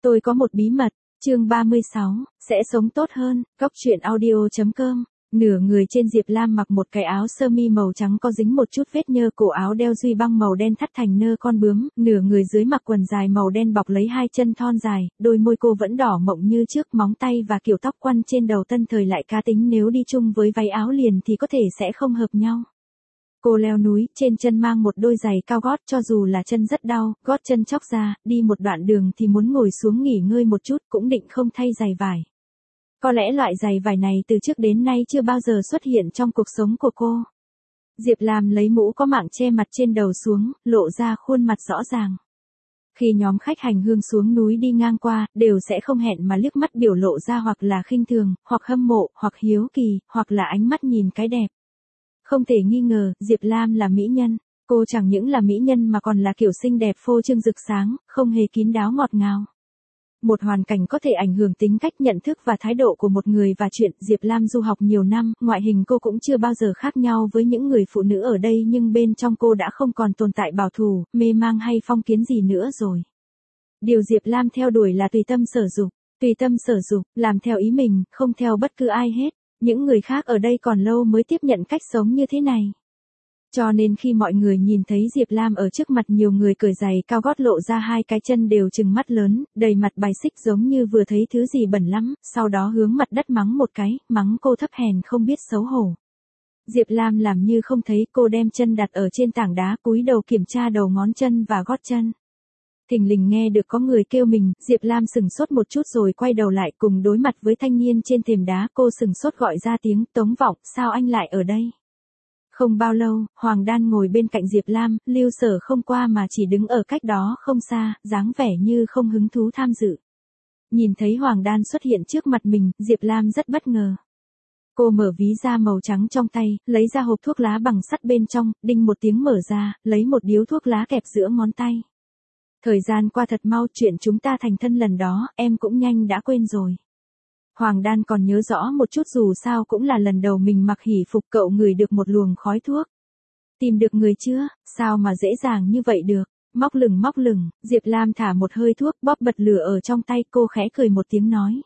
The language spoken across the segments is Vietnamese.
Tôi có một bí mật, chương 36, sẽ sống tốt hơn, góc truyện audio.com. Nửa người trên Diệp Lam mặc một cái áo sơ mi màu trắng có dính một chút vết nhơ, cổ áo đeo duy băng màu đen thắt thành nơ con bướm, nửa người dưới mặc quần dài màu đen bọc lấy hai chân thon dài, đôi môi cô vẫn đỏ mọng như trước, móng tay và kiểu tóc quăn trên đầu tân thời lại cá tính, nếu đi chung với váy áo liền thì có thể sẽ không hợp nhau. Cô leo núi, trên chân mang một đôi giày cao gót, cho dù là chân rất đau, gót chân chóc ra, đi một đoạn đường thì muốn ngồi xuống nghỉ ngơi một chút, cũng định không thay giày vải. Có lẽ loại giày vải này từ trước đến nay chưa bao giờ xuất hiện trong cuộc sống của cô. Diệp Lam lấy mũ có mảng che mặt trên đầu xuống, lộ ra khuôn mặt rõ ràng. Khi nhóm khách hành hương xuống núi đi ngang qua, đều sẽ không hẹn mà liếc mắt biểu lộ ra hoặc là khinh thường, hoặc hâm mộ, hoặc hiếu kỳ, hoặc là ánh mắt nhìn cái đẹp. Không thể nghi ngờ, Diệp Lam là mỹ nhân. Cô chẳng những là mỹ nhân mà còn là kiểu xinh đẹp phô trương rực sáng, không hề kín đáo ngọt ngào. Một hoàn cảnh có thể ảnh hưởng tính cách, nhận thức và thái độ của một người, và chuyện Diệp Lam du học nhiều năm, ngoại hình cô cũng chưa bao giờ khác nhau với những người phụ nữ ở đây, nhưng bên trong cô đã không còn tồn tại bảo thủ, mê mang hay phong kiến gì nữa rồi. Điều Diệp Lam theo đuổi là tùy tâm sở dục, làm theo ý mình, không theo bất cứ ai hết. Những người khác ở đây còn lâu mới tiếp nhận cách sống như thế này. Cho nên khi mọi người nhìn thấy Diệp Lam ở trước mặt nhiều người cởi giày cao gót lộ ra hai cái chân đều trừng mắt lớn, đầy mặt bài xích giống như vừa thấy thứ gì bẩn lắm, sau đó hướng mặt đất mắng một cái, mắng cô thấp hèn không biết xấu hổ. Diệp Lam làm như không thấy, cô đem chân đặt ở trên tảng đá, cúi đầu kiểm tra đầu ngón chân và gót chân. Thình lình nghe được có người kêu mình, Diệp Lam sửng sốt một chút rồi quay đầu lại, cùng đối mặt với thanh niên trên thềm đá. Cô sửng sốt gọi ra tiếng, Tống Vọng, sao anh lại ở đây? Không bao lâu, Hoàng Đan ngồi bên cạnh Diệp Lam, Lưu Sở không qua mà chỉ đứng ở cách đó không xa, dáng vẻ như không hứng thú tham dự. Nhìn thấy Hoàng Đan xuất hiện trước mặt mình, Diệp Lam rất bất ngờ. Cô mở ví da màu trắng trong tay, lấy ra hộp thuốc lá bằng sắt bên trong, đinh một tiếng mở ra, lấy một điếu thuốc lá kẹp giữa ngón tay. Thời gian qua thật mau, chuyện chúng ta thành thân lần đó, em cũng nhanh đã quên rồi. Hoàng Đan còn nhớ rõ một chút, dù sao cũng là lần đầu mình mặc hỷ phục. Cậu ngửi được một luồng khói thuốc. Tìm được người chưa? Sao mà dễ dàng như vậy được? Móc lửng, Diệp Lam thả một hơi thuốc, bóp bật lửa ở trong tay, cô khẽ cười một tiếng nói.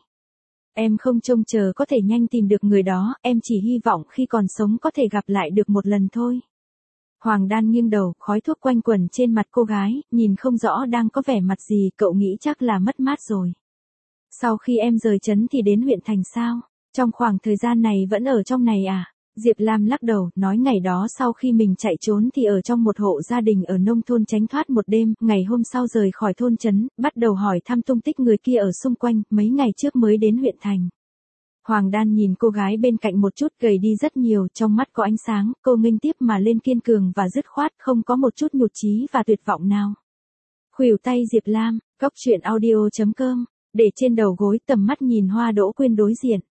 Em không trông chờ có thể nhanh tìm được người đó, em chỉ hy vọng khi còn sống có thể gặp lại được một lần thôi. Hoàng Đan nghiêng đầu, khói thuốc quanh quẩn trên mặt cô gái, nhìn không rõ đang có vẻ mặt gì. Cậu nghĩ chắc là mất mát rồi. Sau khi em rời trấn thì đến huyện thành sao? Trong khoảng thời gian này vẫn ở trong này à? Diệp Lam lắc đầu, nói ngày đó sau khi mình chạy trốn thì ở trong một hộ gia đình ở nông thôn tránh thoát một đêm, ngày hôm sau rời khỏi thôn trấn, bắt đầu hỏi thăm tung tích người kia ở xung quanh, mấy ngày trước mới đến huyện thành. Hoàng Đan nhìn cô gái bên cạnh một chút, gầy đi rất nhiều, trong mắt có ánh sáng, cô nghênh tiếp mà lên, kiên cường và dứt khoát, không có một chút nhụt chí và tuyệt vọng nào. Khuỷu tay Diệp Lam, góc truyện audio.com, để trên đầu gối, tầm mắt nhìn Hoa Đỗ Quyên đối diện.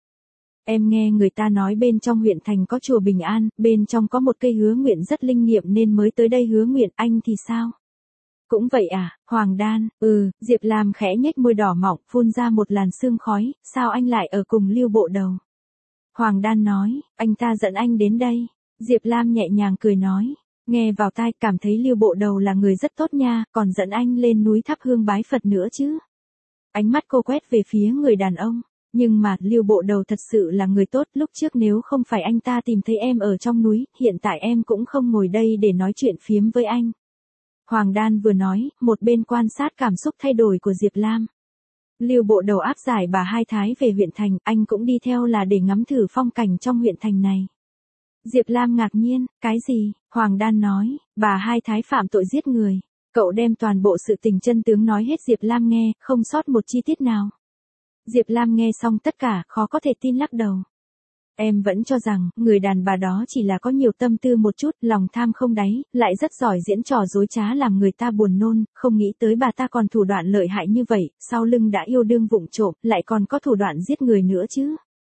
Em nghe người ta nói bên trong huyện thành có chùa Bình An, bên trong có một cây hứa nguyện rất linh nghiệm nên mới tới đây hứa nguyện, anh thì sao? Cũng vậy à? Hoàng Đan, Diệp Lam khẽ nhếch môi đỏ mọng, phun ra một làn sương khói, sao anh lại ở cùng Lưu Bộ Đầu? Hoàng Đan nói, anh ta dẫn anh đến đây. Diệp Lam nhẹ nhàng cười nói, nghe vào tai, cảm thấy Lưu Bộ Đầu là người rất tốt nha, còn dẫn anh lên núi thắp hương bái Phật nữa chứ. Ánh mắt cô quét về phía người đàn ông. Nhưng mà, Lưu Bộ Đầu thật sự là người tốt, lúc trước nếu không phải anh ta tìm thấy em ở trong núi, hiện tại em cũng không ngồi đây để nói chuyện phiếm với anh. Hoàng Đan vừa nói, một bên quan sát cảm xúc thay đổi của Diệp Lam. Lưu Bộ Đầu áp giải bà Hai Thái về huyện thành, anh cũng đi theo là để ngắm thử phong cảnh trong huyện thành này. Diệp Lam ngạc nhiên, cái gì? Hoàng Đan nói, bà Hai Thái phạm tội giết người. Cậu đem toàn bộ sự tình chân tướng nói hết Diệp Lam nghe, không sót một chi tiết nào. Diệp Lam nghe xong tất cả, khó có thể tin lắc đầu. Em vẫn cho rằng, người đàn bà đó chỉ là có nhiều tâm tư một chút, lòng tham không đáy, lại rất giỏi diễn trò dối trá làm người ta buồn nôn, không nghĩ tới bà ta còn thủ đoạn lợi hại như vậy, sau lưng đã yêu đương vụng trộm, lại còn có thủ đoạn giết người nữa chứ.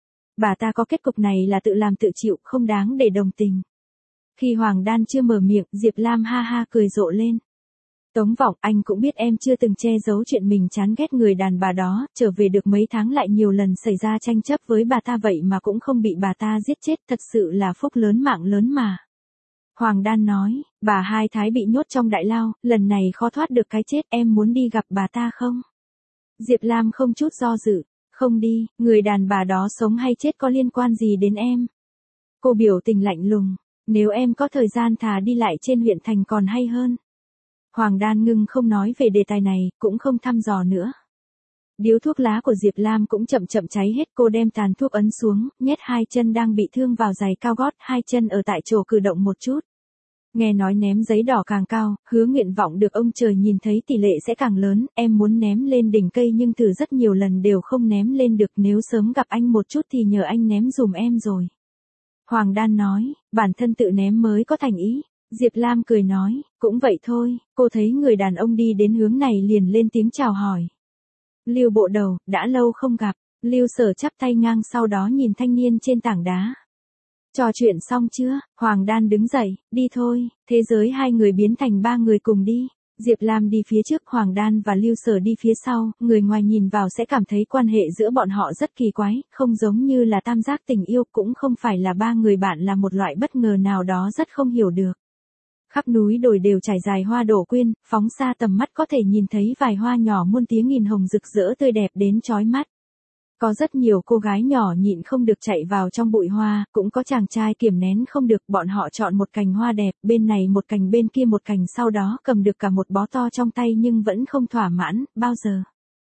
Bà ta có kết cục này là tự làm tự chịu, không đáng để đồng tình. Khi Hoàng Đan chưa mở miệng, Diệp Lam ha ha cười rộ lên. Tống Vọng, anh cũng biết em chưa từng che giấu chuyện mình chán ghét người đàn bà đó, trở về được mấy tháng lại nhiều lần xảy ra tranh chấp với bà ta vậy mà cũng không bị bà ta giết chết, thật sự là phúc lớn mạng lớn mà. Hoàng Đan nói, bà Hai Thái bị nhốt trong đại lao, lần này khó thoát được cái chết, em muốn đi gặp bà ta không? Diệp Lam không chút do dự. Không đi, người đàn bà đó sống hay chết có liên quan gì đến em. Cô biểu tình lạnh lùng. Nếu em có thời gian thà đi lại trên huyện thành còn hay hơn. Hoàng Đan ngưng không nói về đề tài này, cũng không thăm dò nữa. Điếu thuốc lá của Diệp Lam cũng chậm chậm cháy hết, cô đem tàn thuốc ấn xuống, nhét hai chân đang bị thương vào giày cao gót, hai chân ở tại chỗ cử động một chút. Nghe nói ném giấy đỏ càng cao, hứa nguyện vọng được ông trời nhìn thấy tỷ lệ sẽ càng lớn, em muốn ném lên đỉnh cây nhưng thử rất nhiều lần đều không ném lên được, nếu sớm gặp anh một chút thì nhờ anh ném dùm em rồi. Hoàng Đan nói, bản thân tự ném mới có thành ý. Diệp Lam cười nói, cũng vậy thôi, cô thấy người đàn ông đi đến hướng này liền lên tiếng chào hỏi. Lưu Bộ Đầu, đã lâu không gặp. Lưu Sở chắp tay ngang sau đó nhìn thanh niên trên tảng đá. Trò chuyện xong chưa? Hoàng Đan đứng dậy, đi thôi, thế giới hai người biến thành ba người cùng đi. Diệp Lam đi phía trước, Hoàng Đan và Lưu Sở đi phía sau, người ngoài nhìn vào sẽ cảm thấy quan hệ giữa bọn họ rất kỳ quái, không giống như là tam giác tình yêu, cũng không phải là ba người bạn, là một loại bất ngờ nào đó rất không hiểu được. Khắp núi đồi đều trải dài hoa đổ quyên, phóng xa tầm mắt có thể nhìn thấy vài hoa nhỏ muôn tiếng nghìn hồng rực rỡ tươi đẹp đến chói mắt. Có rất nhiều cô gái nhỏ nhịn không được chạy vào trong bụi hoa, cũng có chàng trai kiềm nén không được, bọn họ chọn một cành hoa đẹp, bên này một cành bên kia một cành, sau đó cầm được cả một bó to trong tay nhưng vẫn không thỏa mãn, bao giờ.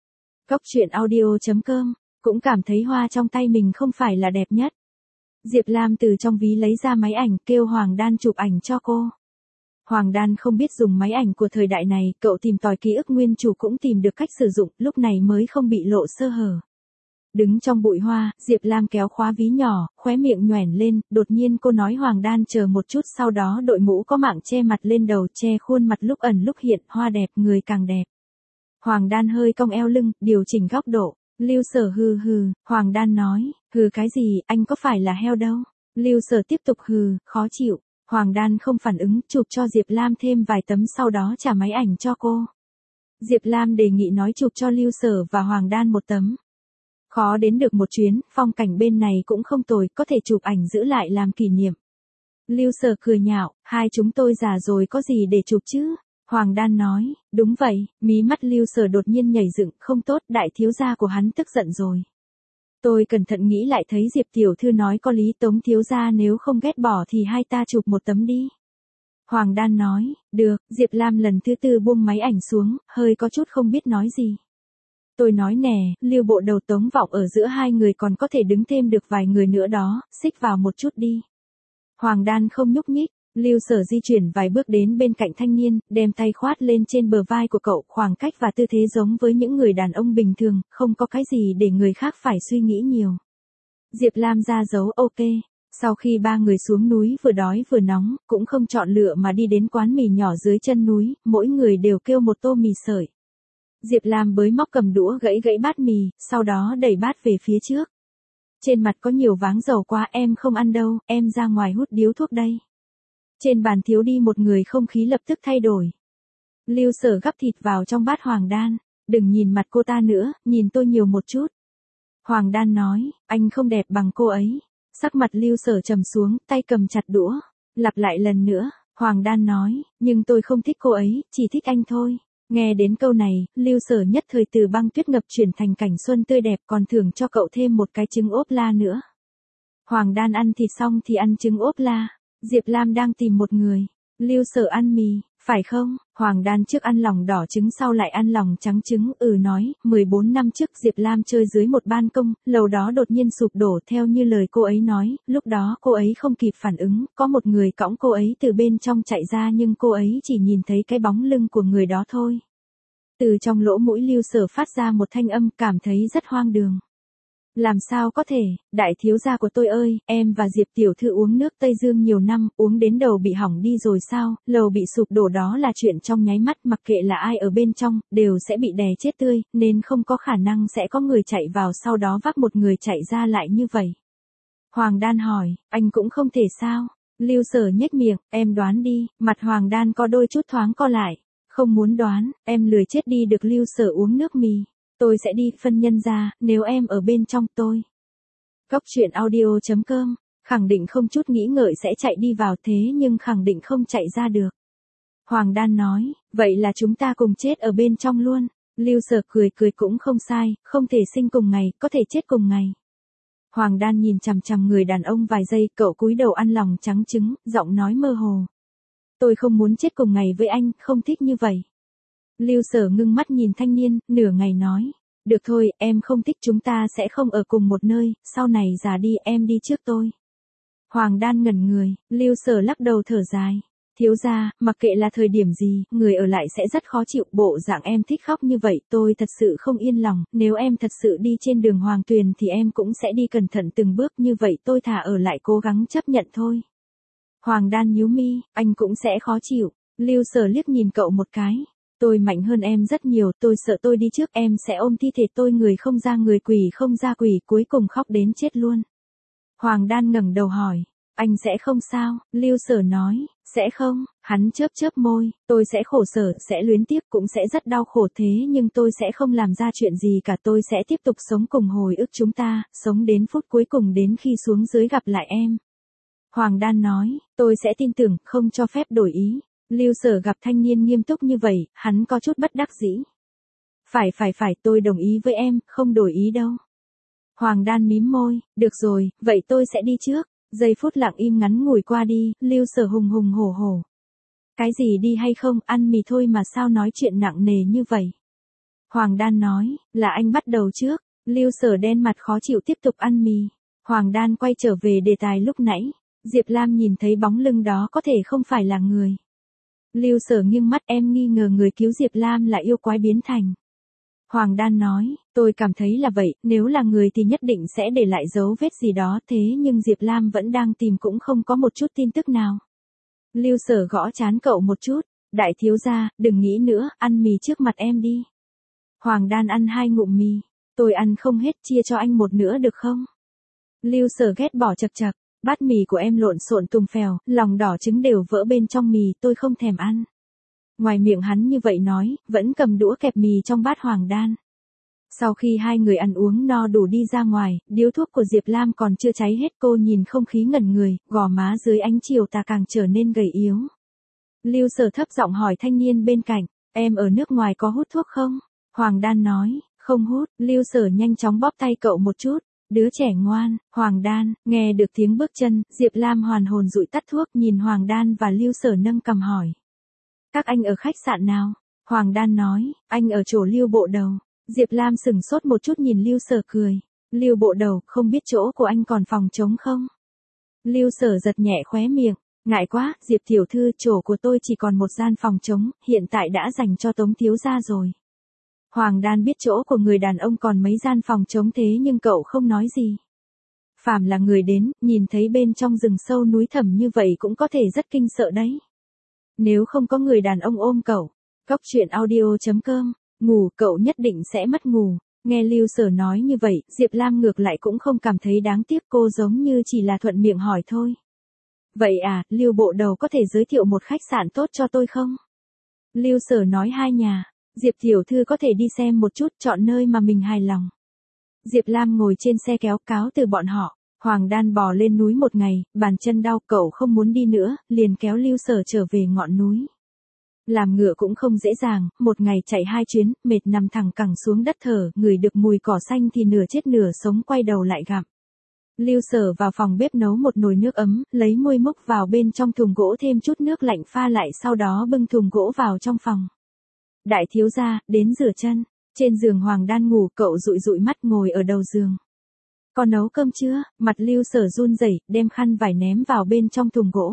Cốc truyện audio.com, cũng cảm thấy hoa trong tay mình không phải là đẹp nhất. Diệp Lam từ trong ví lấy ra máy ảnh, kêu Hoàng Đan chụp ảnh cho cô. Hoàng Đan không biết dùng máy ảnh của thời đại này, cậu tìm tòi ký ức nguyên chủ cũng tìm được cách sử dụng, lúc này mới không bị lộ sơ hở. Đứng trong bụi hoa, Diệp Lam kéo khóa ví nhỏ, khóe miệng nhoẻn lên, đột nhiên cô nói Hoàng Đan chờ một chút, sau đó đội mũ có mạng che mặt lên đầu, che khuôn mặt lúc ẩn lúc hiện, hoa đẹp, người càng đẹp. Hoàng Đan hơi cong eo lưng, điều chỉnh góc độ. Lưu Sở hừ hừ, Hoàng Đan nói, hừ cái gì, anh có phải là heo đâu. Lưu Sở tiếp tục hừ, khó chịu. Hoàng Đan không phản ứng, chụp cho Diệp Lam thêm vài tấm sau đó trả máy ảnh cho cô. Diệp Lam đề nghị nói chụp cho Lưu Sở và Hoàng Đan một tấm. Khó đến được một chuyến, phong cảnh bên này cũng không tồi, có thể chụp ảnh giữ lại làm kỷ niệm. Lưu Sở cười nhạo, hai chúng tôi già rồi có gì để chụp chứ? Hoàng Đan nói, đúng vậy, mí mắt Lưu Sở đột nhiên nhảy dựng, không tốt, đại thiếu gia của hắn tức giận rồi. Tôi cẩn thận nghĩ lại thấy Diệp tiểu thư nói có lý, Tống thiếu gia nếu không ghét bỏ thì hai ta chụp một tấm đi. Hoàng Đan nói, được, Diệp Lam lần thứ tư buông máy ảnh xuống, hơi có chút không biết nói gì. Tôi nói nè, Lưu Bộ Đầu, Tống Vọng ở giữa hai người còn có thể đứng thêm được vài người nữa đó, xích vào một chút đi. Hoàng Đan không nhúc nhích. Lưu Sở di chuyển vài bước đến bên cạnh thanh niên, đem tay khoát lên trên bờ vai của cậu, khoảng cách và tư thế giống với những người đàn ông bình thường, không có cái gì để người khác phải suy nghĩ nhiều. Diệp Lam ra dấu ok. Sau khi ba người xuống núi vừa đói vừa nóng, cũng không chọn lựa mà đi đến quán mì nhỏ dưới chân núi, mỗi người đều kêu một tô mì sợi. Diệp Lam bới móc cầm đũa gãy bát mì, sau đó đẩy bát về phía trước. Trên mặt có nhiều váng dầu quá, em không ăn đâu, em ra ngoài hút điếu thuốc đây. Trên bàn thiếu đi một người, không khí lập tức thay đổi. Lưu Sở gắp thịt vào trong bát Hoàng Đan, đừng nhìn mặt cô ta nữa, nhìn tôi nhiều một chút. Hoàng Đan nói, anh không đẹp bằng cô ấy. Sắc mặt Lưu Sở trầm xuống, tay cầm chặt đũa. Lặp lại lần nữa, Hoàng Đan nói, nhưng tôi không thích cô ấy, chỉ thích anh thôi. Nghe đến câu này, Lưu Sở nhất thời từ băng tuyết ngập chuyển thành cảnh xuân tươi đẹp, còn thưởng cho cậu thêm một cái trứng ốp la nữa. Hoàng Đan ăn thịt xong thì ăn trứng ốp la. Diệp Lam đang tìm một người. Lưu Sở ăn mì, phải không? Hoàng Đan trước ăn lòng đỏ trứng sau lại ăn lòng trắng trứng, nói, 14 năm trước Diệp Lam chơi dưới một ban công, lầu đó đột nhiên sụp đổ theo như lời cô ấy nói, lúc đó cô ấy không kịp phản ứng, có một người cõng cô ấy từ bên trong chạy ra nhưng cô ấy chỉ nhìn thấy cái bóng lưng của người đó thôi. Từ trong lỗ mũi Lưu Sở phát ra một thanh âm, cảm thấy rất hoang đường. Làm sao có thể, đại thiếu gia của tôi ơi, em và Diệp tiểu thư uống nước Tây Dương nhiều năm, uống đến đầu bị hỏng đi rồi sao, lầu bị sụp đổ đó là chuyện trong nháy mắt, mặc kệ là ai ở bên trong, đều sẽ bị đè chết tươi, nên không có khả năng sẽ có người chạy vào sau đó vác một người chạy ra lại như vậy. Hoàng Đan hỏi, anh cũng không thể sao? Lưu Sở nhếch miệng, em đoán đi, mặt Hoàng Đan có đôi chút thoáng co lại. Không muốn đoán, em lười chết đi được. Lưu Sở uống nước mì. Tôi sẽ đi phân nhân ra, nếu em ở bên trong tôi. Cốc truyện audio.com, khẳng định không chút nghĩ ngợi sẽ chạy đi vào, thế nhưng khẳng định không chạy ra được. Hoàng Đan nói, vậy là chúng ta cùng chết ở bên trong luôn. Lưu Sở cười cười cũng không sai, không thể sinh cùng ngày, có thể chết cùng ngày. Hoàng Đan nhìn chằm chằm người đàn ông vài giây, cậu cúi đầu ăn lòng trắng trứng, giọng nói mơ hồ. Tôi không muốn chết cùng ngày với anh, không thích như vậy. Lưu Sở ngưng mắt nhìn thanh niên, nửa ngày nói. Được thôi, em không thích chúng ta sẽ không ở cùng một nơi, sau này già đi em đi trước tôi. Hoàng Đan ngẩn người, Lưu Sở lắc đầu thở dài. Thiếu gia, mặc kệ là thời điểm gì, người ở lại sẽ rất khó chịu, bộ dạng em thích khóc như vậy, tôi thật sự không yên lòng, nếu em thật sự đi trên đường Hoàng Tuyền thì em cũng sẽ đi cẩn thận từng bước, như vậy tôi thà ở lại cố gắng chấp nhận thôi. Hoàng Đan nhíu mi, anh cũng sẽ khó chịu. Lưu Sở liếc nhìn cậu một cái. Tôi mạnh hơn em rất nhiều, tôi sợ tôi đi trước em sẽ ôm thi thể tôi, người không ra người, quỷ không ra quỷ, cuối cùng khóc đến chết luôn. Hoàng Đan ngẩng đầu hỏi, anh sẽ không sao? Lưu Sở nói, sẽ không. Hắn chớp chớp môi, tôi sẽ khổ sở, sẽ luyến tiếc, cũng sẽ rất đau khổ, thế nhưng tôi sẽ không làm ra chuyện gì cả, tôi sẽ tiếp tục sống cùng hồi ức chúng ta, sống đến phút cuối cùng, đến khi xuống dưới gặp lại em. Hoàng Đan nói, tôi sẽ tin tưởng, không cho phép đổi ý. Lưu Sở gặp thanh niên nghiêm túc như vậy, hắn có chút bất đắc dĩ. Phải, tôi đồng ý với em, không đổi ý đâu. Hoàng Đan mím môi, được rồi, vậy tôi sẽ đi trước. Giây phút lặng im ngắn ngủi qua đi, Lưu Sở hùng hùng hổ hổ. Cái gì đi hay không, ăn mì thôi mà sao nói chuyện nặng nề như vậy. Hoàng Đan nói, là anh bắt đầu trước. Lưu Sở đen mặt khó chịu tiếp tục ăn mì. Hoàng Đan quay trở về đề tài lúc nãy. Diệp Lam nhìn thấy bóng lưng đó có thể không phải là người. Lưu Sở nghiêng mắt, em nghi ngờ người cứu Diệp Lam là yêu quái biến thành. Hoàng Đan nói, tôi cảm thấy là vậy, nếu là người thì nhất định sẽ để lại dấu vết gì đó, thế nhưng Diệp Lam vẫn đang tìm cũng không có một chút tin tức nào. Lưu Sở gõ trán cậu một chút, đại thiếu gia, đừng nghĩ nữa, ăn mì trước mặt em đi. Hoàng Đan ăn 2 ngụm mì, tôi ăn không hết, chia cho anh một nữa được không? Lưu Sở ghét bỏ chật chật, bát mì của em lộn xộn tùng phèo, lòng đỏ trứng đều vỡ bên trong mì, tôi không thèm ăn. Ngoài miệng hắn như vậy nói, vẫn cầm đũa kẹp mì trong bát Hoàng Đan. Sau khi hai người ăn uống no đủ đi ra ngoài, điếu thuốc của Diệp Lam còn chưa cháy hết, cô nhìn không khí ngẩn người, gò má dưới ánh chiều tà càng trở nên gầy yếu. Lưu Sở thấp giọng hỏi thanh niên bên cạnh, em ở nước ngoài có hút thuốc không? Hoàng Đan nói, không hút. Lưu Sở nhanh chóng bóp tay cậu một chút. Đứa trẻ ngoan. Hoàng Đan, nghe được tiếng bước chân, Diệp Lam hoàn hồn dụi tắt thuốc, nhìn Hoàng Đan và Lưu Sở nâng cằm hỏi. Các anh ở khách sạn nào? Hoàng Đan nói, anh ở chỗ Lưu Bộ Đầu. Diệp Lam sửng sốt một chút nhìn Lưu Sở cười. Lưu Bộ Đầu, không biết chỗ của anh còn phòng trống không? Lưu Sở giật nhẹ khóe miệng. Ngại quá, Diệp tiểu thư, chỗ của tôi chỉ còn một gian phòng trống, hiện tại đã dành cho Tống thiếu gia rồi. Hoàng Đan biết chỗ của người đàn ông còn mấy gian phòng trống, thế nhưng cậu không nói gì. Phàm là người đến, nhìn thấy bên trong rừng sâu núi thẳm như vậy cũng có thể rất kinh sợ đấy. Nếu không có người đàn ông ôm cậu, Cóc truyện audio.com, ngủ cậu nhất định sẽ mất ngủ. Nghe Lưu Sở nói như vậy, Diệp Lam ngược lại cũng không cảm thấy đáng tiếc, cô giống như chỉ là thuận miệng hỏi thôi. Vậy à, Lưu Bộ Đầu có thể giới thiệu một khách sạn tốt cho tôi không? Lưu Sở nói 2 nhà, Diệp tiểu thư có thể đi xem một chút, chọn nơi mà mình hài lòng. Diệp Lam ngồi trên xe kéo cáo từ bọn họ. Hoàng Đan bò lên núi một ngày, bàn chân đau, cậu không muốn đi nữa, liền kéo Lưu Sở trở về ngọn núi. Làm ngựa cũng không dễ dàng, một ngày chạy 2 chuyến, mệt nằm thẳng cẳng xuống đất thở, ngửi được mùi cỏ xanh thì nửa chết nửa sống quay đầu lại gặm. Lưu Sở vào phòng bếp nấu một nồi nước ấm, lấy muôi múc vào bên trong thùng gỗ, thêm chút nước lạnh pha lại, sau đó bưng thùng gỗ vào trong phòng. Đại thiếu gia, đến rửa chân. Trên giường Hoàng Đan ngủ, cậu dụi dụi mắt ngồi ở đầu giường. Con nấu cơm chưa? Mặt Lưu Sở run rẩy, đem khăn vải ném vào bên trong thùng gỗ.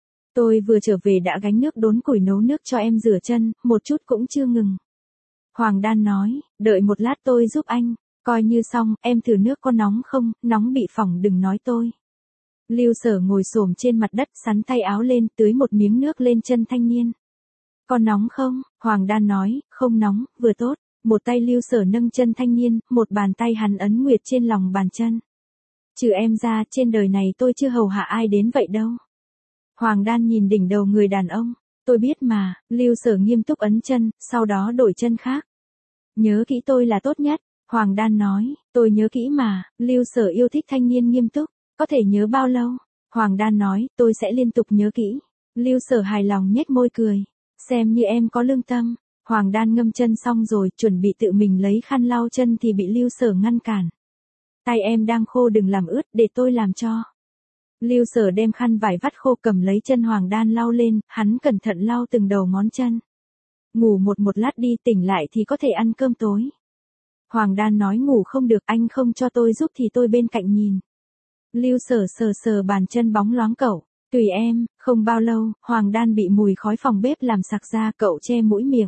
Tôi vừa trở về đã gánh nước đốn củi nấu nước cho em rửa chân, một chút cũng chưa ngừng. Hoàng Đan nói, đợi một lát tôi giúp anh, coi như xong, em thử nước có nóng không, nóng bị phỏng đừng nói tôi. Lưu Sở ngồi xổm trên mặt đất, sắn tay áo lên, tưới một miếng nước lên chân thanh niên. Còn nóng không? Hoàng Đan nói, không nóng, vừa tốt. Một tay Lưu Sở nâng chân thanh niên, một bàn tay hắn ấn nguyệt trên lòng bàn chân. Trừ em ra, trên đời này tôi chưa hầu hạ ai đến vậy đâu. Hoàng Đan nhìn đỉnh đầu người đàn ông. Tôi biết mà. Lưu Sở nghiêm túc ấn chân, sau đó đổi chân khác. Nhớ kỹ tôi là tốt nhất. Hoàng Đan nói, tôi nhớ kỹ mà. Lưu Sở yêu thích thanh niên nghiêm túc. Có thể nhớ bao lâu? Hoàng Đan nói, tôi sẽ liên tục nhớ kỹ. Lưu Sở hài lòng nhếch môi cười. Xem như em có lương tâm. Hoàng Đan ngâm chân xong rồi, chuẩn bị tự mình lấy khăn lau chân thì bị Lưu Sở ngăn cản. Tay em đang khô đừng làm ướt, để tôi làm cho. Lưu Sở đem khăn vải vắt khô cầm lấy chân Hoàng Đan lau lên, hắn cẩn thận lau từng đầu ngón chân. Ngủ một lát đi, tỉnh lại thì có thể ăn cơm tối. Hoàng Đan nói ngủ không được, anh không cho tôi giúp thì tôi bên cạnh nhìn. Lưu Sở sờ sờ bàn chân bóng loáng cậu, tùy em. Không bao lâu, Hoàng Đan bị mùi khói phòng bếp làm sặc ra, cậu che mũi miệng.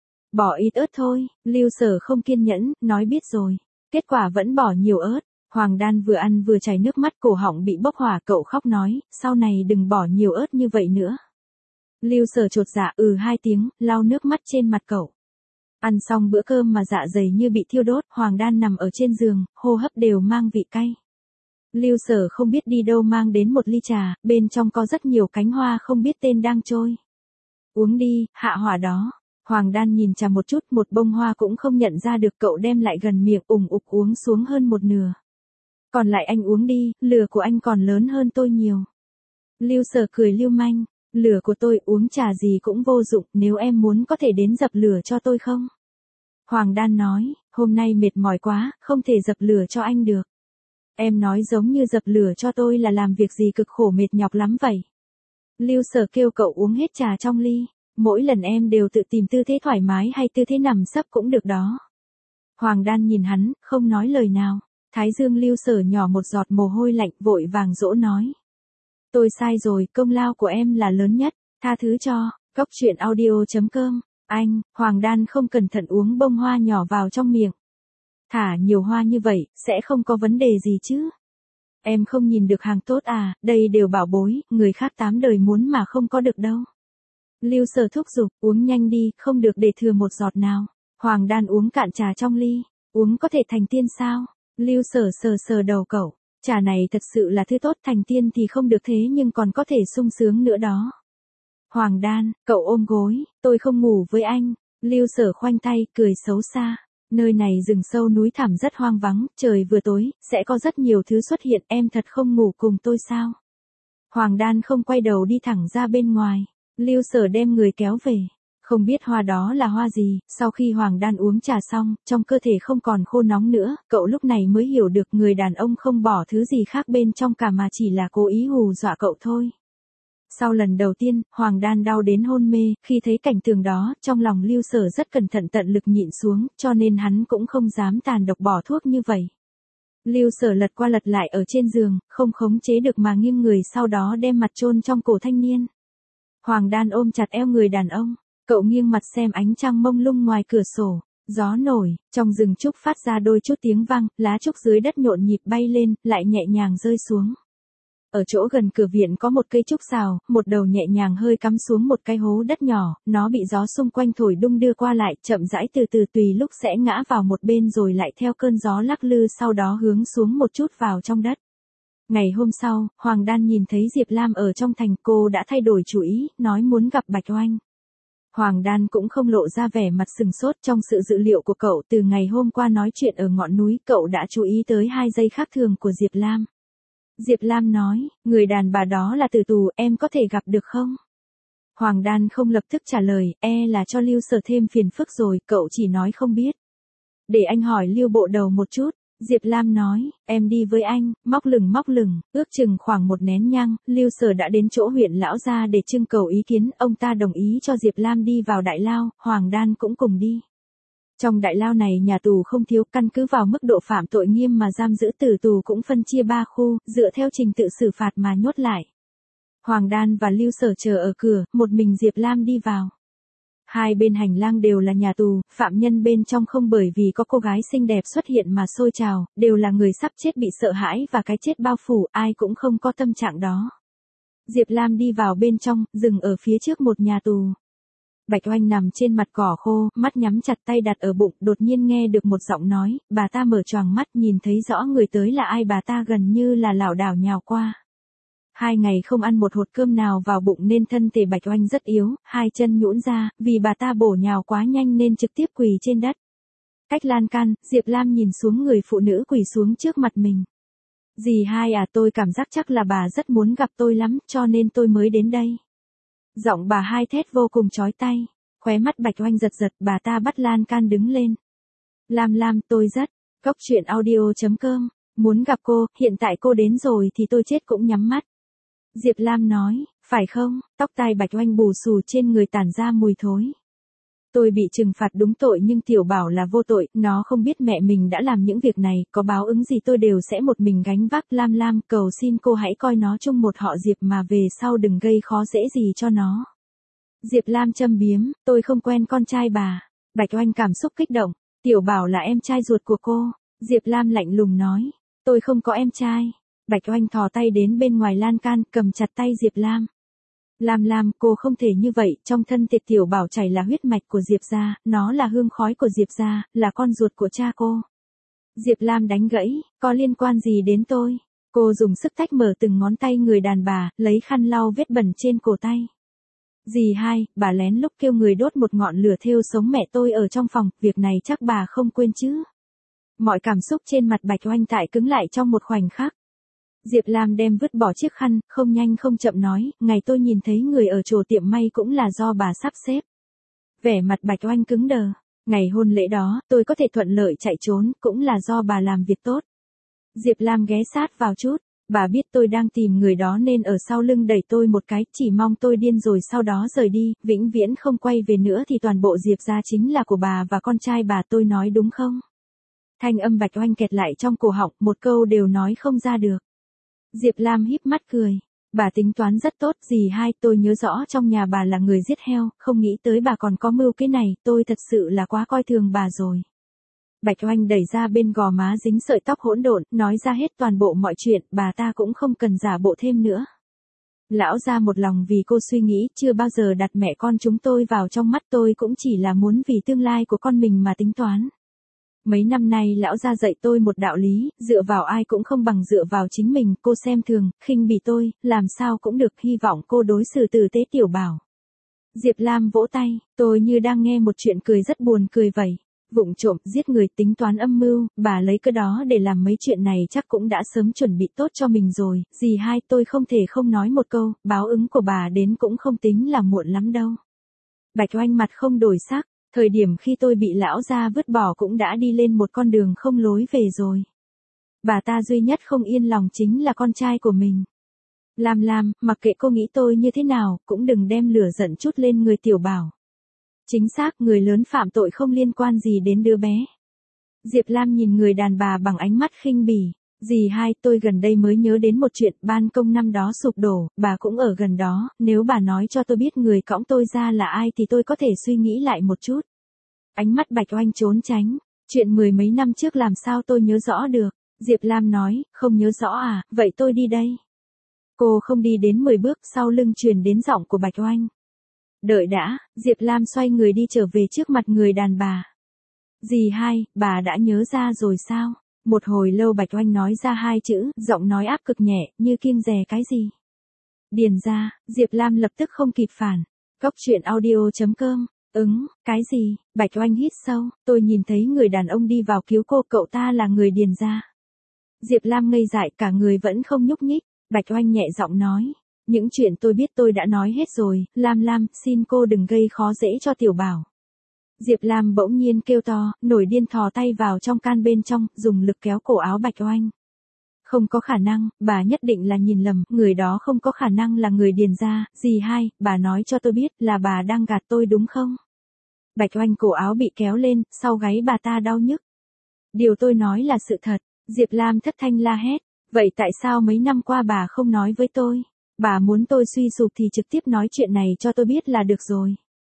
Bỏ ít ớt thôi. Lưu Sở không kiên nhẫn, nói biết rồi. Kết quả vẫn bỏ nhiều ớt. Hoàng Đan vừa ăn vừa chảy nước mắt, cổ họng bị bốc hỏa, cậu khóc nói, sau này đừng bỏ nhiều ớt như vậy nữa. Lưu Sở chột dạ hai tiếng, lau nước mắt trên mặt cậu. Ăn xong bữa cơm mà dạ dày như bị thiêu đốt, Hoàng Đan nằm ở trên giường, hô hấp đều mang vị cay. Lưu Sở không biết đi đâu mang đến một ly trà, bên trong có rất nhiều cánh hoa không biết tên đang trôi. Uống đi, hạ hỏa đó. Hoàng Đan nhìn trà một chút, một bông hoa cũng không nhận ra được, cậu đem lại gần miệng ủng ục uống xuống hơn một nửa. Còn lại anh uống đi, lửa của anh còn lớn hơn tôi nhiều. Lưu Sở cười lưu manh, lửa của tôi uống trà gì cũng vô dụng, nếu em muốn có thể đến dập lửa cho tôi không? Hoàng Đan nói, hôm nay mệt mỏi quá, không thể dập lửa cho anh được. Em nói giống như dập lửa cho tôi là làm việc gì cực khổ mệt nhọc lắm vậy. Lưu Sở kêu cậu uống hết trà trong ly, mỗi lần em đều tự tìm tư thế thoải mái hay tư thế nằm sấp cũng được đó. Hoàng Đan nhìn hắn, không nói lời nào. Thái dương Lưu Sở nhỏ một giọt mồ hôi lạnh, vội vàng dỗ nói. Tôi sai rồi, công lao của em là lớn nhất, tha thứ cho. Cốc truyện audio.com. Anh, Hoàng Đan không cẩn thận uống bông hoa nhỏ vào trong miệng. Thả nhiều hoa như vậy, sẽ không có vấn đề gì chứ. Em không nhìn được hàng tốt à, đây đều bảo bối, người khác 8 đời muốn mà không có được đâu. Lưu Sở thúc giục, uống nhanh đi, không được để thừa một giọt nào. Hoàng Đan uống cạn trà trong ly, uống có thể thành tiên sao? Lưu Sở sờ sờ đầu cậu, trà này thật sự là thứ tốt, thành tiên thì không được thế nhưng còn có thể sung sướng nữa đó. Hoàng Đan, cậu ôm gối, tôi không ngủ với anh. Lưu Sở khoanh tay, cười xấu xa. Nơi này rừng sâu núi thẳm rất hoang vắng, trời vừa tối, sẽ có rất nhiều thứ xuất hiện, em thật không ngủ cùng tôi sao? Hoàng Đan không quay đầu đi thẳng ra bên ngoài. Lưu Sở đem người kéo về. Không biết hoa đó là hoa gì, sau khi Hoàng Đan uống trà xong, trong cơ thể không còn khô nóng nữa, cậu lúc này mới hiểu được người đàn ông không bỏ thứ gì khác bên trong cả mà chỉ là cố ý hù dọa cậu thôi. Sau lần đầu tiên, Hoàng Đan đau đến hôn mê, khi thấy cảnh tượng đó, trong lòng Lưu Sở rất cẩn thận tận lực nhịn xuống, cho nên hắn cũng không dám tàn độc bỏ thuốc như vậy. Lưu Sở lật qua lật lại ở trên giường, không khống chế được mà nghiêng người, sau đó đem mặt chôn trong cổ thanh niên. Hoàng Đan ôm chặt eo người đàn ông, cậu nghiêng mặt xem ánh trăng mông lung ngoài cửa sổ, gió nổi, trong rừng trúc phát ra đôi chút tiếng vang, lá trúc dưới đất nhộn nhịp bay lên, lại nhẹ nhàng rơi xuống. Ở chỗ gần cửa viện có một cây trúc sào, một đầu nhẹ nhàng hơi cắm xuống một cái hố đất nhỏ, nó bị gió xung quanh thổi đung đưa qua lại, chậm rãi từ từ tùy lúc sẽ ngã vào một bên rồi lại theo cơn gió lắc lư sau đó hướng xuống một chút vào trong đất. Ngày hôm sau, Hoàng Đan nhìn thấy Diệp Lam ở trong thành, cô đã thay đổi chủ ý, nói muốn gặp Bạch Oanh. Hoàng Đan cũng không lộ ra vẻ mặt sừng sốt, trong sự dự liệu của cậu từ ngày hôm qua nói chuyện ở ngọn núi, cậu đã chú ý tới 2 giây khác thường của Diệp Lam. Diệp Lam nói, người đàn bà đó là tử tù, em có thể gặp được không? Hoàng Đan không lập tức trả lời, là cho Lưu Sở thêm phiền phức rồi, cậu chỉ nói không biết. Để anh hỏi Lưu bộ đầu một chút. Diệp Lam nói, em đi với anh, móc lửng, ước chừng khoảng 1 nén nhang, Lưu Sở đã đến chỗ huyện lão gia để trưng cầu ý kiến, ông ta đồng ý cho Diệp Lam đi vào đại lao, Hoàng Đan cũng cùng đi. Trong đại lao này nhà tù không thiếu, căn cứ vào mức độ phạm tội nghiêm mà giam giữ, tử tù cũng phân chia 3 khu, dựa theo trình tự xử phạt mà nhốt lại. Hoàng Đan và Lưu Sở chờ ở cửa, một mình Diệp Lam đi vào. Hai bên hành lang đều là nhà tù, phạm nhân bên trong không bởi vì có cô gái xinh đẹp xuất hiện mà sôi trào, đều là người sắp chết bị sợ hãi và cái chết bao phủ, ai cũng không có tâm trạng đó. Diệp Lam đi vào bên trong, dừng ở phía trước một nhà tù. Bạch Oanh nằm trên mặt cỏ khô, mắt nhắm chặt, tay đặt ở bụng, đột nhiên nghe được một giọng nói, bà ta mở choàng mắt nhìn thấy rõ người tới là ai, bà ta gần như là lảo đảo nhào qua. 2 ngày không ăn một hột cơm nào vào bụng nên thân thể Bạch Oanh rất yếu, 2 chân nhũn ra, vì bà ta bổ nhào quá nhanh nên trực tiếp quỳ trên đất. Cách lan can, Diệp Lam nhìn xuống người phụ nữ quỳ xuống trước mặt mình. Dì hai à, tôi cảm giác chắc là bà rất muốn gặp tôi lắm, cho nên tôi mới đến đây. Giọng bà hai thét vô cùng chói tai. Khóe mắt Bạch Oanh giật giật, bà ta bắt lan can đứng lên. Lam Lam, tôi rất. Cốc truyện audio.com. Muốn gặp cô, hiện tại cô đến rồi thì tôi chết cũng nhắm mắt. Diệp Lam nói, phải không? Tóc tai Bạch Oanh bù xù trên người tản ra mùi thối. Tôi bị trừng phạt đúng tội nhưng Tiểu Bảo là vô tội, nó không biết mẹ mình đã làm những việc này, có báo ứng gì tôi đều sẽ một mình gánh vác. Lam Lam, cầu xin cô hãy coi nó chung một họ Diệp mà về sau đừng gây khó dễ gì cho nó. Diệp Lam châm biếm, tôi không quen con trai bà. Bạch Oanh cảm xúc kích động, Tiểu Bảo là em trai ruột của cô. Diệp Lam lạnh lùng nói, tôi không có em trai. Bạch Oanh thò tay đến bên ngoài lan can, cầm chặt tay Diệp Lam. Lam Lam, cô không thể như vậy, trong thân thể Tiểu Bảo chảy là huyết mạch của Diệp gia, nó là hương khói của Diệp gia, là con ruột của cha cô. Diệp Lam đánh gãy, có liên quan gì đến tôi? Cô dùng sức tách mở từng ngón tay người đàn bà, lấy khăn lau vết bẩn trên cổ tay. Dì hai, bà lén lúc kêu người đốt một ngọn lửa thiêu sống mẹ tôi ở trong phòng, việc này chắc bà không quên chứ? Mọi cảm xúc trên mặt Bạch Oanh tại cứng lại trong một khoảnh khắc. Diệp Lam đem vứt bỏ chiếc khăn, không nhanh không chậm nói, ngày tôi nhìn thấy người ở chỗ tiệm may cũng là do bà sắp xếp. Vẻ mặt Bạch Oanh cứng đờ. Ngày hôn lễ đó, tôi có thể thuận lợi chạy trốn, cũng là do bà làm việc tốt. Diệp Lam ghé sát vào chút. Bà biết tôi đang tìm người đó nên ở sau lưng đẩy tôi một cái, chỉ mong tôi điên rồi sau đó rời đi, vĩnh viễn không quay về nữa thì toàn bộ Diệp gia chính là của bà và con trai bà, tôi nói đúng không? Thanh âm Bạch Oanh kẹt lại trong cổ họng, một câu đều nói không ra được. Diệp Lam híp mắt cười. Bà tính toán rất tốt, dì hai, tôi nhớ rõ trong nhà bà là người giết heo, không nghĩ tới bà còn có mưu cái này, tôi thật sự là quá coi thường bà rồi. Bạch Oanh đẩy ra bên gò má dính sợi tóc hỗn độn, nói ra hết toàn bộ mọi chuyện, bà ta cũng không cần giả bộ thêm nữa. Lão gia một lòng vì cô suy nghĩ, chưa bao giờ đặt mẹ con chúng tôi vào trong mắt, tôi cũng chỉ là muốn vì tương lai của con mình mà tính toán. Mấy năm nay lão gia dạy tôi một đạo lý, dựa vào ai cũng không bằng dựa vào chính mình, cô xem thường, khinh bỉ tôi, làm sao cũng được, hy vọng cô đối xử tử tế Tiểu Bảo. Diệp Lam vỗ tay, tôi như đang nghe một chuyện cười rất buồn cười vậy. Vụng trộm, giết người, tính toán âm mưu, bà lấy cái đó để làm mấy chuyện này chắc cũng đã sớm chuẩn bị tốt cho mình rồi. Dì hai, tôi không thể không nói một câu, báo ứng của bà đến cũng không tính là muộn lắm đâu. Bạch Oanh mặt không đổi sắc, thời điểm khi tôi bị lão gia vứt bỏ cũng đã đi lên một con đường không lối về rồi. Bà ta duy nhất không yên lòng chính là con trai của mình. Lam Lam, mặc kệ cô nghĩ tôi như thế nào, cũng đừng đem lửa giận chút lên người Tiểu Bảo. Chính xác, người lớn phạm tội không liên quan gì đến đứa bé. Diệp Lam nhìn người đàn bà bằng ánh mắt khinh bỉ. Dì hai, tôi gần đây mới nhớ đến một chuyện, ban công năm đó sụp đổ, bà cũng ở gần đó, nếu bà nói cho tôi biết người cõng tôi ra là ai thì tôi có thể suy nghĩ lại một chút. Ánh mắt Bạch Oanh trốn tránh. Chuyện mười mấy năm trước làm sao tôi nhớ rõ được. Diệp Lam nói, không nhớ rõ à, vậy tôi đi đây. Cô không đi đến 10 bước, sau lưng truyền đến giọng của Bạch Oanh. Đợi đã, Diệp Lam xoay người đi trở về trước mặt người đàn bà. Dì hai, bà đã nhớ ra rồi sao? Một hồi lâu Bạch Oanh nói ra hai chữ, giọng nói áp cực nhẹ, như kiêng dè cái gì? Điền ra, Diệp Lam lập tức không kịp phản. Cốc truyện audio.com. Cái gì? Bạch Oanh hít sâu, tôi nhìn thấy người đàn ông đi vào cứu cô, cậu ta là người Điền ra. Diệp Lam ngây dại, cả người vẫn không nhúc nhích. Bạch Oanh nhẹ giọng nói. Những chuyện tôi biết tôi đã nói hết rồi, Lam Lam, xin cô đừng gây khó dễ cho Tiểu Bảo. Diệp Lam bỗng nhiên kêu to, nổi điên thò tay vào trong can bên trong, dùng lực kéo cổ áo Bạch Oanh. Không có khả năng, bà nhất định là nhìn lầm, người đó không có khả năng là người Điền ra, dì hai, bà nói cho tôi biết là bà đang gạt tôi đúng không? Bạch Oanh cổ áo bị kéo lên, sau gáy bà ta đau nhức. Điều tôi nói là sự thật, Diệp Lam thất thanh la hét, vậy tại sao mấy năm qua bà không nói với tôi? Bà muốn tôi suy sụp thì trực tiếp nói chuyện này cho tôi biết là được rồi.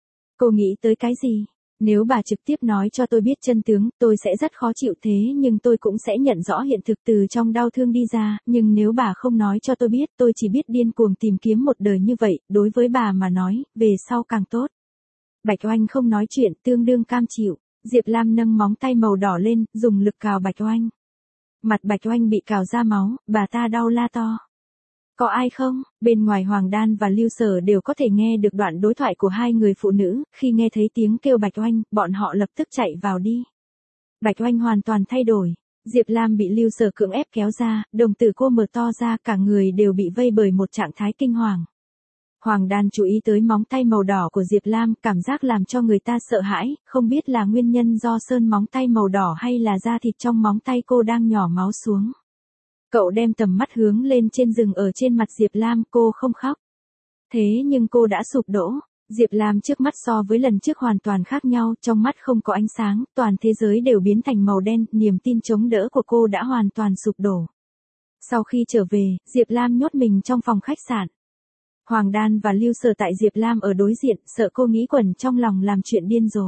Cô nghĩ tới cái gì? Nếu bà trực tiếp nói cho tôi biết chân tướng, tôi sẽ rất khó chịu, thế nhưng tôi cũng sẽ nhận rõ hiện thực từ trong đau thương đi ra, nhưng nếu bà không nói cho tôi biết, tôi chỉ biết điên cuồng tìm kiếm một đời như vậy, đối với bà mà nói, về sau càng tốt. Bạch Oanh không nói chuyện, tương đương cam chịu. Diệp Lam nâng móng tay màu đỏ lên, dùng lực cào Bạch Oanh. Mặt Bạch Oanh bị cào ra máu, bà ta đau la to. Có ai không? Bên ngoài Hoàng Đan và Lưu Sở đều có thể nghe được đoạn đối thoại của hai người phụ nữ, khi nghe thấy tiếng kêu Bạch Oanh, bọn họ lập tức chạy vào đi. Bạch Oanh hoàn toàn thay đổi. Diệp Lam bị Lưu Sở cưỡng ép kéo ra, đồng tử cô mở to ra, cả người đều bị vây bởi một trạng thái kinh hoàng. Hoàng Đan chú ý tới móng tay màu đỏ của Diệp Lam, cảm giác làm cho người ta sợ hãi, không biết là nguyên nhân do sơn móng tay màu đỏ hay là da thịt trong móng tay cô đang nhỏ máu xuống. Cậu đem tầm mắt hướng lên trên rừng ở trên mặt Diệp Lam, cô không khóc. Thế nhưng cô đã sụp đổ. Diệp Lam trước mắt so với lần trước hoàn toàn khác nhau, trong mắt không có ánh sáng, toàn thế giới đều biến thành màu đen, niềm tin chống đỡ của cô đã hoàn toàn sụp đổ. Sau khi trở về, Diệp Lam nhốt mình trong phòng khách sạn. Hoàng Đan và Lưu Sở tại Diệp Lam ở đối diện, sợ cô nghĩ quẩn trong lòng làm chuyện điên rồ.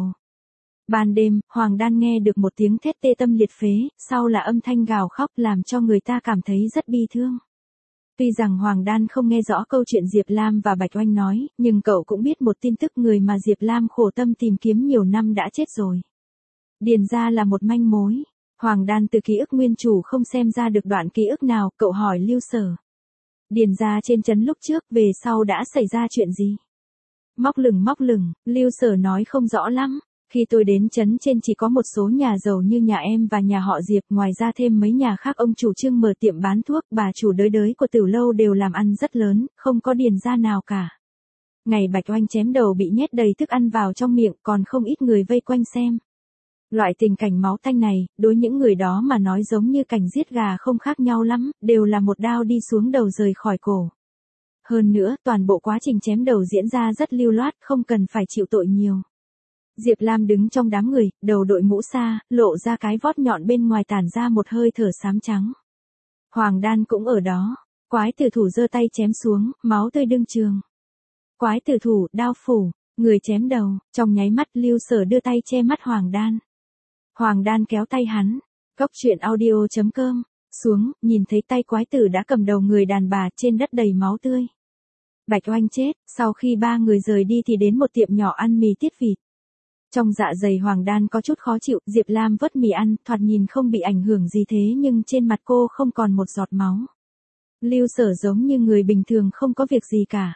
Ban đêm, Hoàng Đan nghe được một tiếng thét tê tâm liệt phế, sau là âm thanh gào khóc làm cho người ta cảm thấy rất bi thương. Tuy rằng Hoàng Đan không nghe rõ câu chuyện Diệp Lam và Bạch Oanh nói, nhưng cậu cũng biết một tin tức người mà Diệp Lam khổ tâm tìm kiếm nhiều năm đã chết rồi. Điền ra là một manh mối. Hoàng Đan từ ký ức nguyên chủ không xem ra được đoạn ký ức nào, cậu hỏi Lưu Sở. Điền ra trên trấn lúc trước, về sau đã xảy ra chuyện gì? Móc lửng, Lưu Sở nói không rõ lắm. Khi tôi đến trấn trên chỉ có một số nhà giàu như nhà em và nhà họ Diệp, ngoài ra thêm mấy nhà khác ông chủ trương mở tiệm bán thuốc, bà chủ đới của Tử Lâu đều làm ăn rất lớn, không có điền ra nào cả. Ngày Bạch Oanh chém đầu bị nhét đầy thức ăn vào trong miệng, còn không ít người vây quanh xem. Loại tình cảnh máu tanh này, đối những người đó mà nói giống như cảnh giết gà không khác nhau lắm, đều là một đao đi xuống đầu rời khỏi cổ. Hơn nữa, toàn bộ quá trình chém đầu diễn ra rất lưu loát, không cần phải chịu tội nhiều. Diệp Lam đứng trong đám người, đầu đội mũ sa, lộ ra cái vót nhọn bên ngoài tản ra một hơi thở xám trắng. Hoàng Đan cũng ở đó. Quái tử thủ giơ tay chém xuống, máu tươi đương trường. Quái tử thủ, đao phủ, người chém đầu, trong nháy mắt Lưu Sở đưa tay che mắt Hoàng Đan. Hoàng Đan kéo tay hắn. Cốc truyện audio.com. Xuống, nhìn thấy tay quái tử đã cầm đầu người đàn bà, trên đất đầy máu tươi. Bạch Oanh chết, sau khi ba người rời đi thì đến một tiệm nhỏ ăn mì tiết vịt. Trong dạ dày Hoàng Đan có chút khó chịu, Diệp Lam vớt mì ăn, thoạt nhìn không bị ảnh hưởng gì thế nhưng trên mặt cô không còn một giọt máu. Lưu Sở giống như người bình thường không có việc gì cả.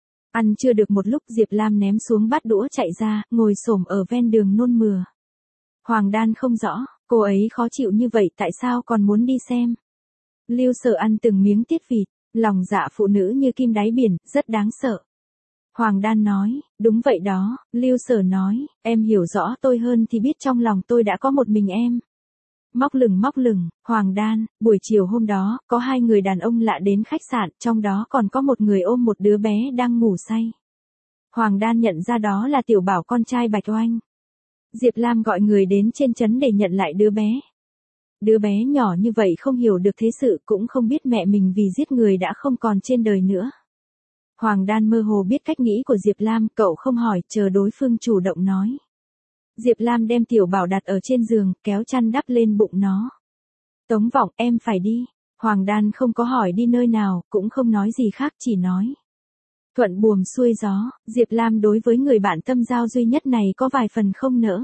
Ăn chưa được một lúc Diệp Lam ném xuống bát đũa chạy ra, ngồi xổm ở ven đường nôn mửa. Hoàng Đan không rõ, cô ấy khó chịu như vậy tại sao còn muốn đi xem. Lưu Sở ăn từng miếng tiết vịt, lòng dạ phụ nữ như kim đáy biển, rất đáng sợ. Hoàng Đan nói, đúng vậy đó, Lưu Sở nói, em hiểu rõ tôi hơn thì biết trong lòng tôi đã có một mình em. Móc lửng, Hoàng Đan, buổi chiều hôm đó, có hai người đàn ông lạ đến khách sạn, trong đó còn có một người ôm một đứa bé đang ngủ say. Hoàng Đan nhận ra đó là Tiểu Bảo con trai Bạch Oanh. Diệp Lam gọi người đến trên trấn để nhận lại đứa bé. Đứa bé nhỏ như vậy không hiểu được thế sự, cũng không biết mẹ mình vì giết người đã không còn trên đời nữa. Hoàng Đan mơ hồ biết cách nghĩ của Diệp Lam, cậu không hỏi, chờ đối phương chủ động nói. Diệp Lam đem Tiểu Bảo đặt ở trên giường, kéo chăn đắp lên bụng nó. Tống Vọng, em phải đi. Hoàng Đan không có hỏi đi nơi nào, cũng không nói gì khác, chỉ nói. Thuận buồm xuôi gió, Diệp Lam đối với người bạn tâm giao duy nhất này có vài phần không nỡ.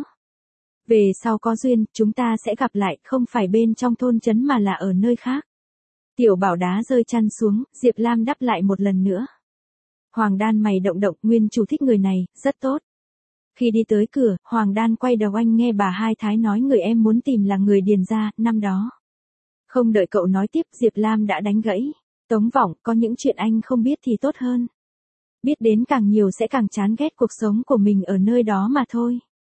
Về sau có duyên, chúng ta sẽ gặp lại, không phải bên trong thôn trấn mà là ở nơi khác. Tiểu Bảo đá rơi chăn xuống, Diệp Lam đắp lại một lần nữa. Hoàng Đan mày động, nguyên chủ thích người này, rất tốt. Khi đi tới cửa, Hoàng Đan quay đầu anh nghe bà Hai Thái nói người em muốn tìm là người Điền gia, năm đó. Không đợi cậu nói tiếp, Diệp Lam đã đánh gãy. Tống Vọng, có những chuyện anh không biết thì tốt hơn. Biết đến càng nhiều sẽ càng chán ghét cuộc sống của mình ở nơi đó mà thôi.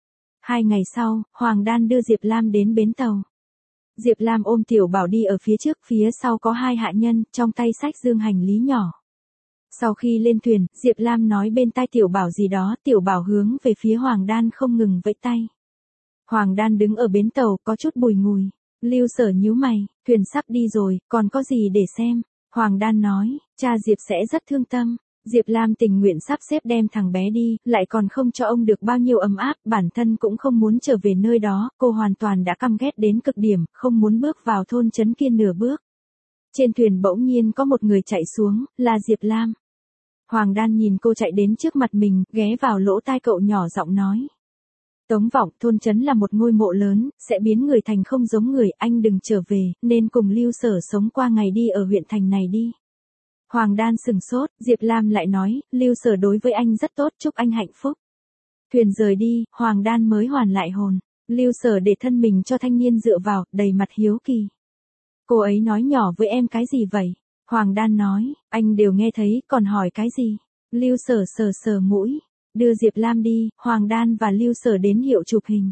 2 ngày sau, Hoàng Đan đưa Diệp Lam đến bến tàu. Diệp Lam ôm Tiểu Bảo đi ở phía trước, phía sau có 2 hạ nhân, trong tay xách dương hành lý nhỏ. Sau khi lên thuyền, Diệp Lam nói bên tai Tiểu Bảo gì đó, Tiểu Bảo hướng về phía Hoàng Đan không ngừng vẫy tay. Hoàng Đan đứng ở bến tàu, có chút bùi ngùi. Lưu Sở nhíu mày, thuyền sắp đi rồi, còn có gì để xem? Hoàng Đan nói, cha Diệp sẽ rất thương tâm. Diệp Lam tình nguyện sắp xếp đem thằng bé đi, lại còn không cho ông được bao nhiêu ấm áp, bản thân cũng không muốn trở về nơi đó, cô hoàn toàn đã căm ghét đến cực điểm, không muốn bước vào thôn trấn kia nửa bước. Trên thuyền bỗng nhiên có một người chạy xuống, là Diệp Lam. Hoàng Đan nhìn cô chạy đến trước mặt mình, ghé vào lỗ tai cậu nhỏ giọng nói. Tống Vọng, thôn trấn là một ngôi mộ lớn, sẽ biến người thành không giống người, anh đừng trở về, nên cùng Lưu Sở sống qua ngày đi ở huyện thành này đi. Hoàng Đan sừng sốt, Diệp Lam lại nói, Lưu Sở đối với anh rất tốt, chúc anh hạnh phúc. Thuyền rời đi, Hoàng Đan mới hoàn lại hồn. Lưu Sở để thân mình cho thanh niên dựa vào, đầy mặt hiếu kỳ. Cô ấy nói nhỏ với em cái gì vậy? Hoàng Đan nói, anh đều nghe thấy, còn hỏi cái gì? Lưu Sở sờ sờ mũi, đưa Diệp Lam đi, Hoàng Đan và Lưu Sở đến hiệu chụp hình.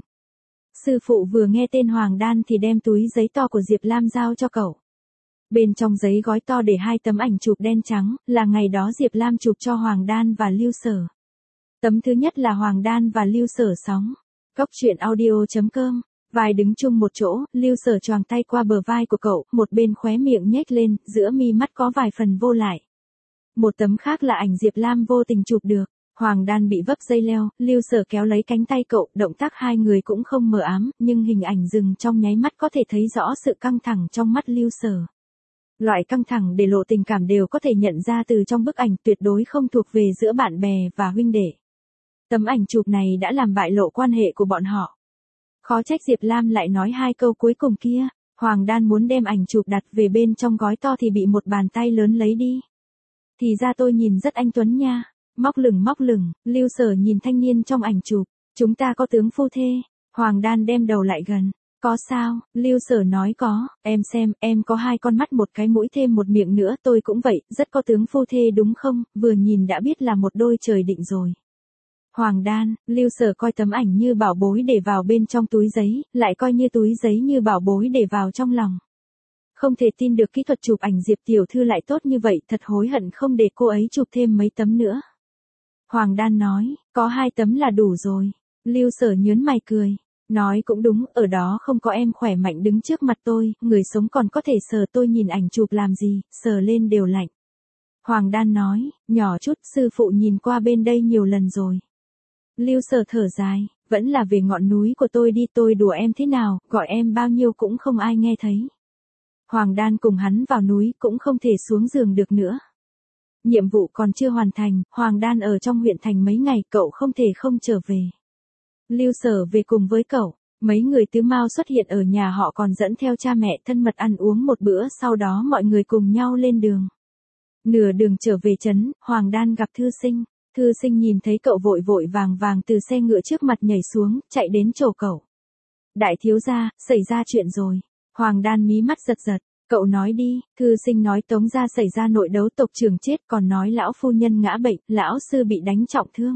Sư phụ vừa nghe tên Hoàng Đan thì đem túi giấy to của Diệp Lam giao cho cậu. Bên trong giấy gói to để 2 tấm ảnh chụp đen trắng, là ngày đó Diệp Lam chụp cho Hoàng Đan và Lưu Sở. Tấm thứ nhất là Hoàng Đan và Lưu Sở sóng. Cóc truyện audio.com. Vai đứng chung một chỗ, Lưu Sở choàng tay qua bờ vai của cậu, một bên khóe miệng nhếch lên, giữa mi mắt có vài phần vô lại. Một tấm khác là ảnh Diệp Lam vô tình chụp được. Hoàng Đan bị vấp dây leo, Lưu Sở kéo lấy cánh tay cậu, động tác hai người cũng không mờ ám, nhưng hình ảnh dừng trong nháy mắt có thể thấy rõ sự căng thẳng trong mắt Lưu Sở. Loại căng thẳng để lộ tình cảm đều có thể nhận ra từ trong bức ảnh, tuyệt đối không thuộc về giữa bạn bè và huynh đệ. Tấm ảnh chụp này đã làm bại lộ quan hệ của bọn họ. Khó trách Diệp Lam lại nói 2 câu cuối cùng kia. Hoàng Đan muốn đem ảnh chụp đặt về bên trong gói to thì bị một bàn tay lớn lấy đi. Thì ra tôi nhìn rất anh tuấn nha. Móc lửng, Lưu Sở nhìn thanh niên trong ảnh chụp. Chúng ta có tướng phu thê. Hoàng Đan đem đầu lại gần. Có sao? Lưu Sở nói có. Em xem, em có 2 con mắt, 1 cái mũi thêm 1 miệng nữa, tôi cũng vậy, rất có tướng phu thê đúng không? Vừa nhìn đã biết là một đôi trời định rồi. Hoàng Đan, Lưu Sở coi tấm ảnh như bảo bối để vào bên trong túi giấy, lại coi như túi giấy như bảo bối để vào trong lòng. Không thể tin được kỹ thuật chụp ảnh Diệp tiểu thư lại tốt như vậy, thật hối hận không để cô ấy chụp thêm mấy tấm nữa. Hoàng Đan nói, có 2 tấm là đủ rồi. Lưu Sở nhớn mày cười. Nói cũng đúng, ở đó không có em khỏe mạnh đứng trước mặt tôi, người sống còn có thể sờ tôi, nhìn ảnh chụp làm gì, sờ lên đều lạnh. Hoàng Đan nói, nhỏ chút, sư phụ nhìn qua bên đây nhiều lần rồi. Lưu Sở thở dài, vẫn là về ngọn núi của tôi đi, tôi đùa em thế nào, gọi em bao nhiêu cũng không ai nghe thấy. Hoàng Đan cùng hắn vào núi cũng không thể xuống giường được nữa. Nhiệm vụ còn chưa hoàn thành, Hoàng Đan ở trong huyện thành mấy ngày, cậu không thể không trở về. Lưu Sở về cùng với cậu, mấy người tứ mao xuất hiện ở nhà họ, còn dẫn theo cha mẹ thân mật ăn uống một bữa, sau đó mọi người cùng nhau lên đường. Nửa đường trở về trấn, Hoàng Đan gặp Thư Sinh. Thư Sinh nhìn thấy cậu vội vội vàng vàng từ xe ngựa trước mặt nhảy xuống, chạy đến chầu cậu. Đại thiếu gia, xảy ra chuyện rồi. Hoàng Đan mí mắt giật giật, cậu nói đi. Thư Sinh nói Tống gia xảy ra nội đấu, tộc trưởng chết, còn nói lão phu nhân ngã bệnh, lão sư bị đánh trọng thương.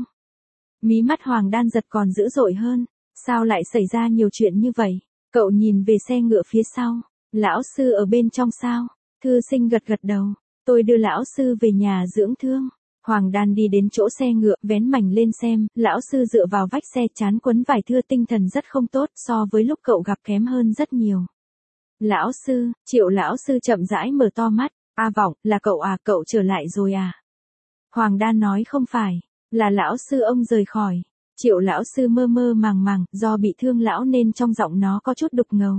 Mí mắt Hoàng Đan giật còn dữ dội hơn. Sao lại xảy ra nhiều chuyện như vậy? Cậu nhìn về xe ngựa phía sau. Lão sư ở bên trong sao? Thư Sinh gật gật đầu. Tôi đưa lão sư về nhà dưỡng thương. Hoàng Đan đi đến chỗ xe ngựa, vén mảnh lên xem, lão sư dựa vào vách xe, trán quấn vải thưa, tinh thần rất không tốt, so với lúc cậu gặp kém hơn rất nhiều. Lão sư, Triệu lão sư chậm rãi mở to mắt. A Vọng, là cậu à, cậu trở lại rồi à? Hoàng Đan nói không phải, là lão sư ông rời khỏi. Triệu lão sư mơ mơ màng màng, do bị thương lão nên trong giọng nó có chút đục ngầu.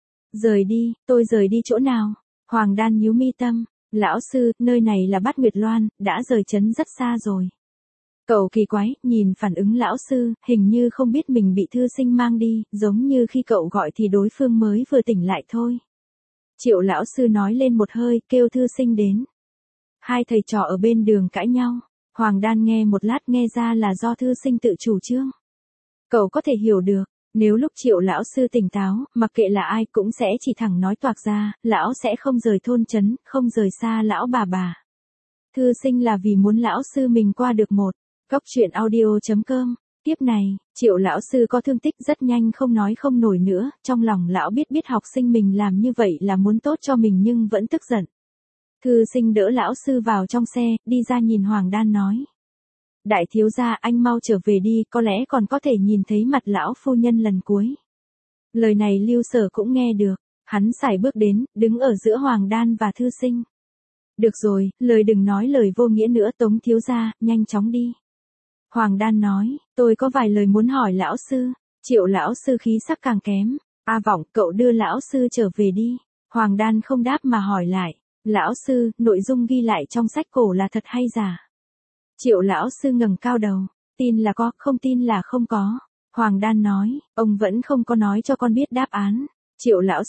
Rời đi, tôi rời đi chỗ nào? Hoàng Đan nhíu mi tâm. Lão sư, nơi này là Bát Nguyệt Loan, đã rời trấn rất xa rồi. Cậu kỳ quái, nhìn phản ứng lão sư, hình như không biết mình bị Thư Sinh mang đi, giống như khi cậu gọi thì đối phương mới vừa tỉnh lại thôi. Triệu lão sư nói lên một hơi, kêu Thư Sinh đến. 2 thầy trò ở bên đường cãi nhau. Hoàng Đan nghe một lát nghe ra là do Thư Sinh tự chủ trương. Cậu có thể hiểu được. Nếu lúc Triệu lão sư tỉnh táo, mặc kệ là ai cũng sẽ chỉ thẳng nói toạc ra, lão sẽ không rời thôn trấn, không rời xa lão bà. Thư Sinh là vì muốn lão sư mình qua được một. Cóc truyện audio.com. Tiếp này, Triệu lão sư có thương tích rất nhanh không nói không nổi nữa, trong lòng lão biết học sinh mình làm như vậy là muốn tốt cho mình nhưng vẫn tức giận. Thư Sinh đỡ lão sư vào trong xe, đi ra nhìn Hoàng Đan nói. Đại thiếu gia, anh mau trở về đi, có lẽ còn có thể nhìn thấy mặt lão phu nhân lần cuối. Lời này Lưu Sở cũng nghe được, hắn sải bước đến, đứng ở giữa Hoàng Đan và Thư Sinh. Được rồi, đừng nói lời vô nghĩa nữa, Tống thiếu gia, nhanh chóng đi. Hoàng Đan nói, tôi có vài lời muốn hỏi lão sư. Triệu lão sư khí sắc càng kém. A Vọng, cậu đưa lão sư trở về đi. Hoàng Đan không đáp mà hỏi lại. Lão sư, nội dung ghi lại trong sách cổ là thật hay giả? Triệu lão sư ngẩng cao đầu. Tin là có, không tin là không có. Hoàng Đan nói, ông vẫn không có nói cho con biết đáp án. Triệu lão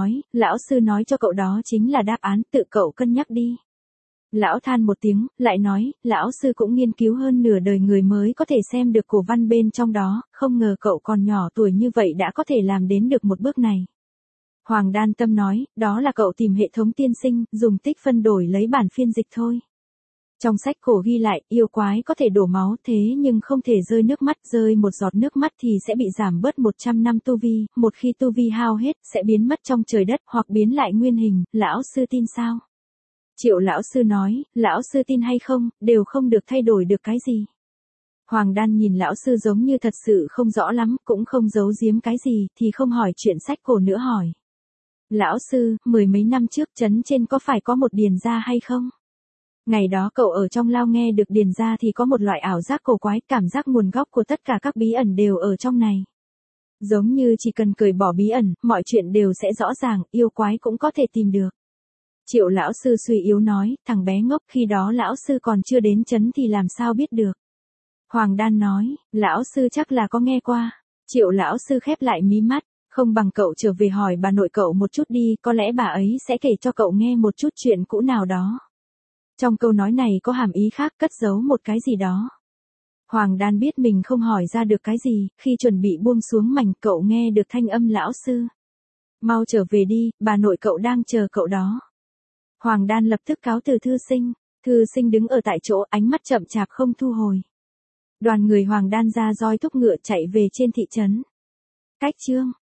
sư nói cho cậu đó chính là đáp án, tự cậu cân nhắc đi. Lão than một tiếng, lại nói, lão sư cũng nghiên cứu hơn nửa đời người mới có thể xem được cổ văn bên trong đó, không ngờ cậu còn nhỏ tuổi như vậy đã có thể làm đến được một bước này. Hoàng Đan Tâm nói, đó là cậu tìm hệ thống tiên sinh, dùng tích phân đổi lấy bản phiên dịch thôi. Trong sách cổ ghi lại, yêu quái có thể đổ máu thế nhưng không thể rơi nước mắt, rơi một giọt nước mắt thì sẽ bị giảm bớt 100 năm tu vi, một khi tu vi hao hết, sẽ biến mất trong trời đất hoặc biến lại nguyên hình, lão sư tin sao? Triệu lão sư nói, lão sư tin hay không, đều không được thay đổi được cái gì. Hoàng Đan nhìn lão sư giống như thật sự không rõ lắm, cũng không giấu giếm cái gì, thì không hỏi chuyện sách cổ nữa hỏi. Lão sư, mười mấy năm trước trấn trên có phải có một điền gia hay không? Ngày đó cậu ở trong lao nghe được điền gia thì có một loại ảo giác cổ quái, cảm giác nguồn gốc của tất cả các bí ẩn đều ở trong này. Giống như chỉ cần cởi bỏ bí ẩn, mọi chuyện đều sẽ rõ ràng, yêu quái cũng có thể tìm được. Triệu lão sư suy yếu nói, thằng bé ngốc, khi đó lão sư còn chưa đến trấn thì làm sao biết được. Hoàng Đan nói, lão sư chắc là có nghe qua. Triệu lão sư khép lại mí mắt, không bằng cậu trở về hỏi bà nội cậu một chút đi, có lẽ bà ấy sẽ kể cho cậu nghe một chút chuyện cũ nào đó. Trong câu nói này có hàm ý khác, cất giấu một cái gì đó. Hoàng Đan biết mình không hỏi ra được cái gì, khi chuẩn bị buông xuống mảnh, cậu nghe được thanh âm lão sư. Mau trở về đi, bà nội cậu đang chờ cậu đó. Hoàng Đan lập tức cáo từ Thư sinh đứng ở tại chỗ, ánh mắt chậm chạp không thu hồi. Đoàn người Hoàng Đan ra roi thúc ngựa chạy về trên thị trấn. Cách chương